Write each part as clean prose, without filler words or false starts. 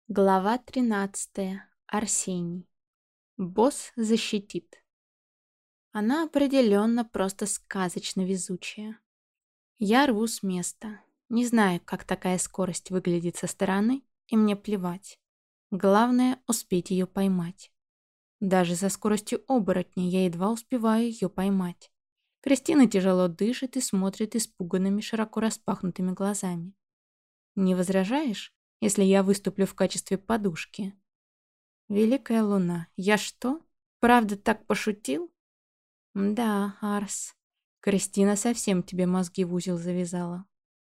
Глава 13. Арсений. Босс защитит. Она определенно просто сказочно везучая. Я рву с места. Не знаю, как такая скорость выглядит со стороны, и мне плевать. Главное — успеть ее поймать. Даже со скоростью оборотня я едва успеваю ее поймать. Кристина тяжело дышит и смотрит испуганными, широко распахнутыми глазами. «Не возражаешь, если я выступлю в качестве подушки?» «Великая луна, я что, правда так пошутил?» «Да, Арс, Кристина совсем тебе мозги в узел завязала».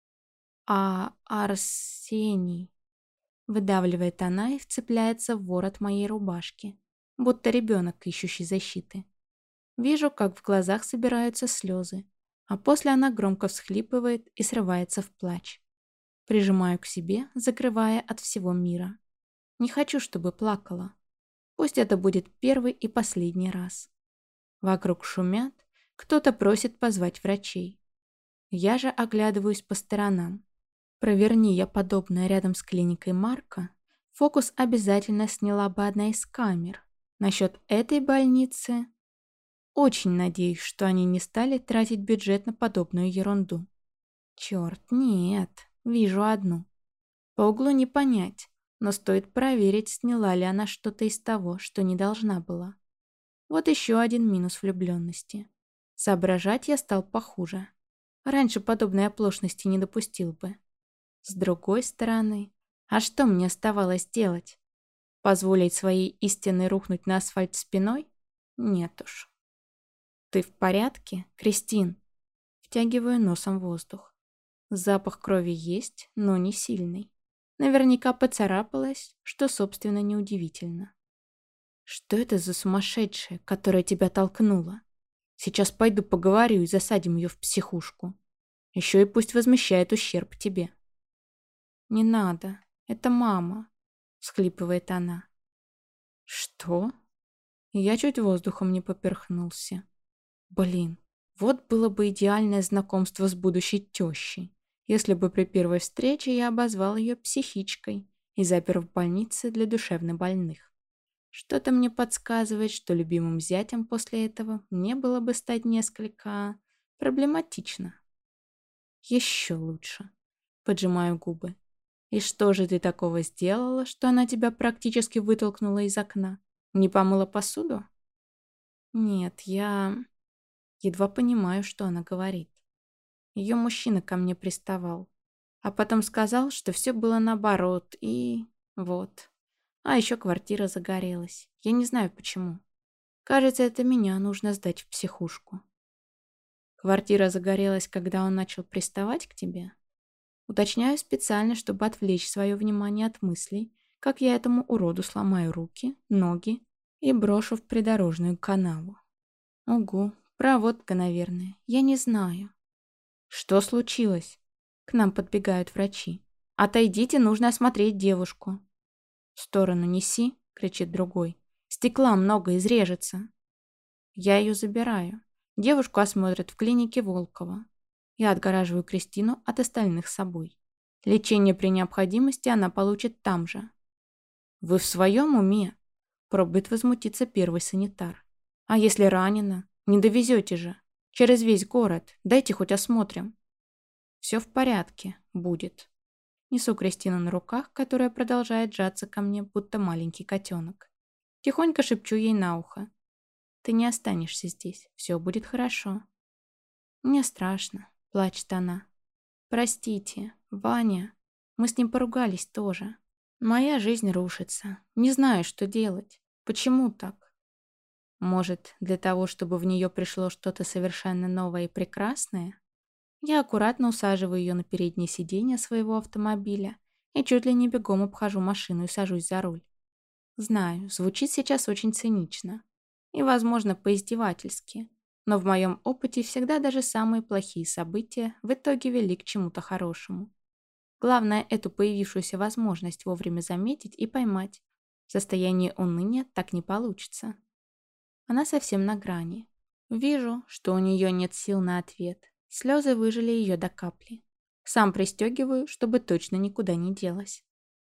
«А Арсений...» Выдавливает она и вцепляется в ворот моей рубашки, будто ребенок, ищущий защиты. Вижу, как в глазах собираются слезы, а после она громко всхлипывает и срывается в плач. Прижимаю к себе, закрывая от всего мира. Не хочу, чтобы плакала. Пусть это будет первый и последний раз. Вокруг шумят, кто-то просит позвать врачей. Я же оглядываюсь по сторонам. Проверни я подобное рядом с клиникой Марка, фокус обязательно сняла бы одна из камер. Насчет этой больницы... Очень надеюсь, что они не стали тратить бюджет на подобную ерунду. Черт, нет, вижу одну. По углу не понять, но стоит проверить, сняла ли она что-то из того, что не должна была. Вот еще один минус влюбленности. Соображать я стал похуже. Раньше подобной оплошности не допустил бы. С другой стороны, а что мне оставалось делать? Позволить своей истине рухнуть на асфальт спиной? Нет уж. «Ты в порядке, Кристин?» Втягиваю носом воздух. Запах крови есть, но не сильный. Наверняка поцарапалась, что, собственно, неудивительно. «Что это за сумасшедшая, которая тебя толкнула? Сейчас пойду поговорю и засадим ее в психушку. Еще и пусть возмещает ущерб тебе». «Не надо, это мама», — всхлипывает она. «Что?» Я чуть воздухом не поперхнулся. Блин, вот было бы идеальное знакомство с будущей тещей, если бы при первой встрече я обозвал ее психичкой и запер в больнице для душевнобольных. Что-то мне подсказывает, что любимым зятем после этого мне было бы стать несколько проблематично. Еще лучше. Поджимаю губы. И что же ты такого сделала, что она тебя практически вытолкнула из окна? Не помыла посуду? Нет, я едва понимаю, что она говорит. Ее мужчина ко мне приставал. А потом сказал, что все было наоборот, и... вот. А еще квартира загорелась. Я не знаю почему. Кажется, это меня нужно сдать в психушку. Квартира загорелась, когда он начал приставать к тебе? Уточняю специально, чтобы отвлечь свое внимание от мыслей, как я этому уроду сломаю руки, ноги и брошу в придорожную канаву. Угу, проводка, наверное. Я не знаю. Что случилось? К нам подбегают врачи. Отойдите, нужно осмотреть девушку. В сторону неси, кричит другой. Стекла много, изрежется. Я ее забираю. Девушку осмотрят в клинике Волкова. Я отгораживаю Кристину от остальных собой. Лечение при необходимости она получит там же. «Вы в своем уме?» Пробует возмутиться первый санитар. «А если ранена? Не довезете же. Через весь город. Дайте хоть осмотрим». «Все в порядке. Будет». Несу Кристину на руках, которая продолжает сжаться ко мне, будто маленький котенок. Тихонько шепчу ей на ухо. «Ты не останешься здесь. Все будет хорошо». «Мне страшно», — плачет она. «Простите, Ваня. Мы с ним поругались тоже. Моя жизнь рушится. Не знаю, что делать. Почему так? Может, для того, чтобы в нее пришло что-то совершенно новое и прекрасное?» Я аккуратно усаживаю ее на переднее сиденье своего автомобиля и чуть ли не бегом обхожу машину и сажусь за руль. Знаю, звучит сейчас очень цинично и, возможно, поиздевательски, но в моем опыте всегда даже самые плохие события в итоге вели к чему-то хорошему. Главное, эту появившуюся возможность вовремя заметить и поймать. В состоянии уныния так не получится. Она совсем на грани. Вижу, что у нее нет сил на ответ. Слезы выжили ее до капли. Сам пристегиваю, чтобы точно никуда не делась.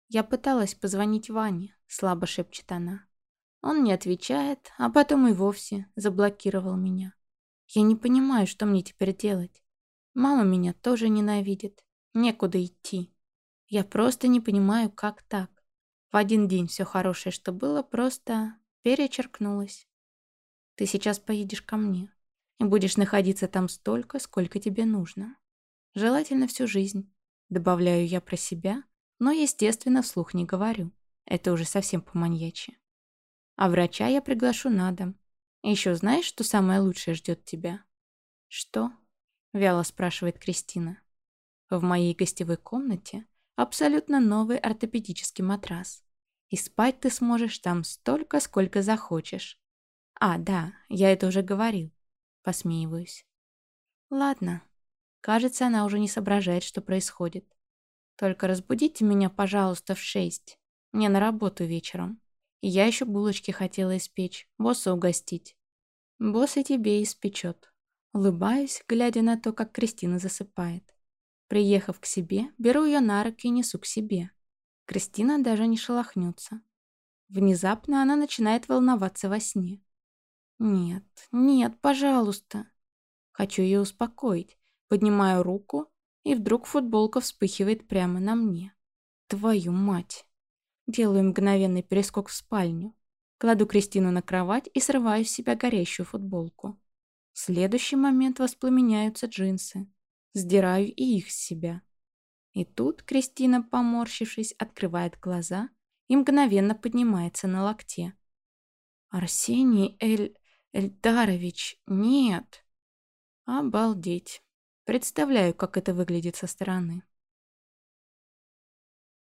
Я пыталась позвонить Ване, слабо шепчет она. Он не отвечает, а потом и вовсе заблокировал меня. Я не понимаю, что мне теперь делать. Мама меня тоже ненавидит. Некуда идти. Я просто не понимаю, как так. В один день все хорошее, что было, просто перечеркнулось. Ты сейчас поедешь ко мне и будешь находиться там столько, сколько тебе нужно. Желательно всю жизнь. Добавляю я про себя, но, естественно, вслух не говорю. Это уже совсем по-маньячьи. А врача я приглашу на дом. И еще знаешь, что самое лучшее ждет тебя? Что? Вяло спрашивает Кристина. В моей гостевой комнате абсолютно новый ортопедический матрас. И спать ты сможешь там столько, сколько захочешь. А, да, я это уже говорил. Посмеиваюсь. Ладно. Кажется, она уже не соображает, что происходит. Только разбудите меня, пожалуйста, в 6. Мне на работу вечером. И я еще булочки хотела испечь, босса угостить. Босс и тебе испечет. Улыбаюсь, глядя на то, как Кристина засыпает. Приехав к себе, беру ее на руки и несу к себе. Кристина даже не шелохнется. Внезапно она начинает волноваться во сне. «Нет, нет, пожалуйста». Хочу ее успокоить. Поднимаю руку, и вдруг футболка вспыхивает прямо на мне. Твою мать. Делаю мгновенный перескок в спальню. Кладу Кристину на кровать и срываю с себя горящую футболку. В следующий момент воспламеняются джинсы. Сдираю и их с себя. И тут Кристина, поморщившись, открывает глаза и мгновенно поднимается на локте. «Арсений Эльдарович, нет!» Обалдеть. Представляю, как это выглядит со стороны.